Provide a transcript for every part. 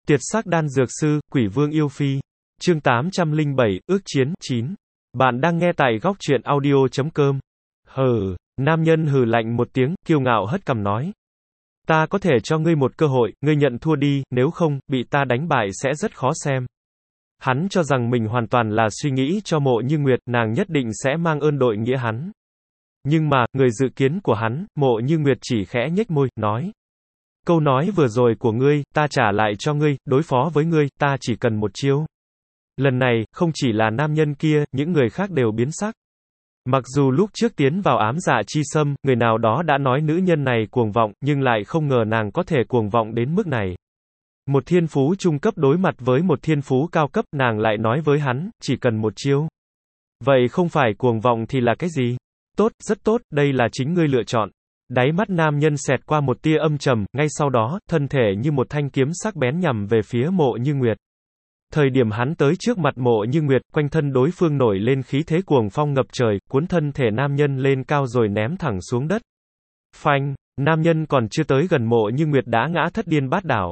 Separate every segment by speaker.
Speaker 1: Tiệt sắc đan dược sư, Quỷ Vương yêu phi. Chương 807, ước chiến, 9. Bạn đang nghe tại góc truyện audio.com. Hừ, nam nhân hừ lạnh một tiếng, kiêu ngạo hất cằm nói. Ta có thể cho ngươi một cơ hội, ngươi nhận thua đi, nếu không, bị ta đánh bại sẽ rất khó xem. Hắn cho rằng mình hoàn toàn là suy nghĩ cho Mộ Như Nguyệt, nàng nhất định sẽ mang ơn đội nghĩa hắn. Nhưng mà, người dự kiến của hắn, Mộ Như Nguyệt chỉ khẽ nhếch môi, nói. Câu nói vừa rồi của ngươi, ta trả lại cho ngươi, đối phó với ngươi, ta chỉ cần một chiêu. Lần này, không chỉ là nam nhân kia, những người khác đều biến sắc. Mặc dù lúc trước tiến vào ám dạ chi sâm, người nào đó đã nói nữ nhân này cuồng vọng, nhưng lại không ngờ nàng có thể cuồng vọng đến mức này. Một thiên phú trung cấp đối mặt với một thiên phú cao cấp, nàng lại nói với hắn, chỉ cần một chiêu. Vậy không phải cuồng vọng thì là cái gì? Tốt, rất tốt, đây là chính ngươi lựa chọn. Đáy mắt nam nhân xẹt qua một tia âm trầm, ngay sau đó, thân thể như một thanh kiếm sắc bén nhằm về phía Mộ Như Nguyệt. Thời điểm hắn tới trước mặt Mộ Như Nguyệt, quanh thân đối phương nổi lên khí thế cuồng phong ngập trời, cuốn thân thể nam nhân lên cao rồi ném thẳng xuống đất. Phanh, nam nhân còn chưa tới gần Mộ Như Nguyệt đã ngã thất điên bát đảo.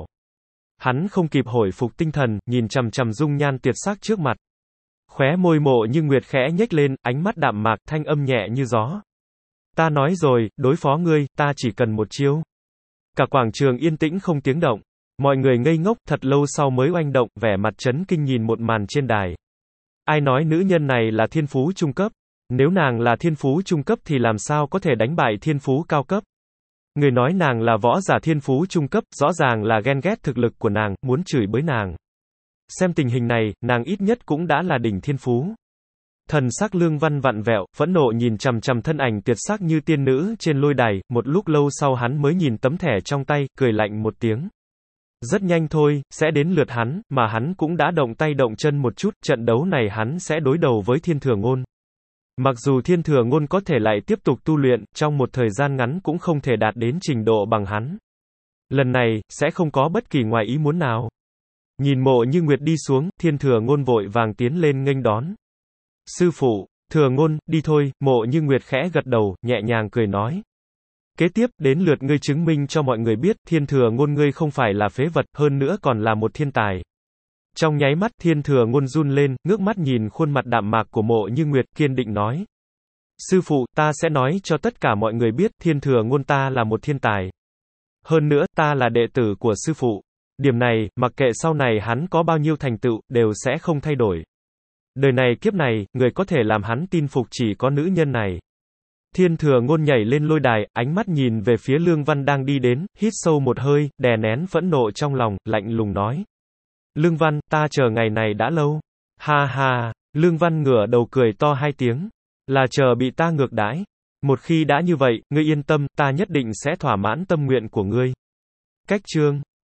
Speaker 1: Hắn không kịp hồi phục tinh thần, nhìn chằm chằm dung nhan tuyệt sắc trước mặt. Khóe môi Mộ Như Nguyệt khẽ nhếch lên, ánh mắt đạm mạc, thanh âm nhẹ như gió. Ta nói rồi, đối phó ngươi, ta chỉ cần một chiêu. Cả quảng trường yên tĩnh không tiếng động. Mọi người ngây ngốc, thật lâu sau mới oanh động, vẻ mặt chấn kinh nhìn một màn trên đài. Ai nói nữ nhân này là thiên phú trung cấp? Nếu nàng là thiên phú trung cấp thì làm sao có thể đánh bại thiên phú cao cấp? Người nói nàng là võ giả thiên phú trung cấp, rõ ràng là ghen ghét thực lực của nàng, muốn chửi bới nàng. Xem tình hình này, nàng ít nhất cũng đã là đỉnh thiên phú. Thần sắc Lương Văn vặn vẹo, phẫn nộ nhìn chằm chằm thân ảnh tuyệt sắc như tiên nữ trên lôi đài, một lúc lâu sau hắn mới nhìn tấm thẻ trong tay, cười lạnh một tiếng. Rất nhanh thôi, sẽ đến lượt hắn, mà hắn cũng đã động tay động chân một chút, trận đấu này hắn sẽ đối đầu với Thiên Thừa Ngôn. Mặc dù Thiên Thừa Ngôn có thể lại tiếp tục tu luyện, trong một thời gian ngắn cũng không thể đạt đến trình độ bằng hắn. Lần này, sẽ không có bất kỳ ngoài ý muốn nào. Nhìn Mộ Như Nguyệt đi xuống, Thiên Thừa Ngôn vội vàng tiến lên nghênh đón. Sư phụ, Thừa Ngôn, đi thôi, Mộ Như Nguyệt khẽ gật đầu, nhẹ nhàng cười nói. Kế tiếp, đến lượt ngươi chứng minh cho mọi người biết, Thiên Thừa Ngôn ngươi không phải là phế vật, hơn nữa còn là một thiên tài. Trong nháy mắt, Thiên Thừa Ngôn run lên, ngước mắt nhìn khuôn mặt đạm mạc của Mộ Như Nguyệt, kiên định nói. Sư phụ, ta sẽ nói cho tất cả mọi người biết, Thiên Thừa Ngôn ta là một thiên tài. Hơn nữa, ta là đệ tử của sư phụ. Điểm này, mặc kệ sau này hắn có bao nhiêu thành tựu, đều sẽ không thay đổi. Đời này kiếp này, người có thể làm hắn tin phục chỉ có nữ nhân này. Thiên Thừa Ngôn nhảy lên lôi đài, ánh mắt nhìn về phía Lương Văn đang đi đến, hít sâu một hơi, đè nén phẫn nộ trong lòng, lạnh lùng nói. Lương Văn, ta chờ ngày này đã lâu. Ha ha, Lương Văn ngửa đầu cười to hai tiếng. Là chờ bị ta ngược đãi. Một khi đã như vậy, ngươi yên tâm, ta nhất định sẽ thỏa mãn tâm nguyện của ngươi. Cách chương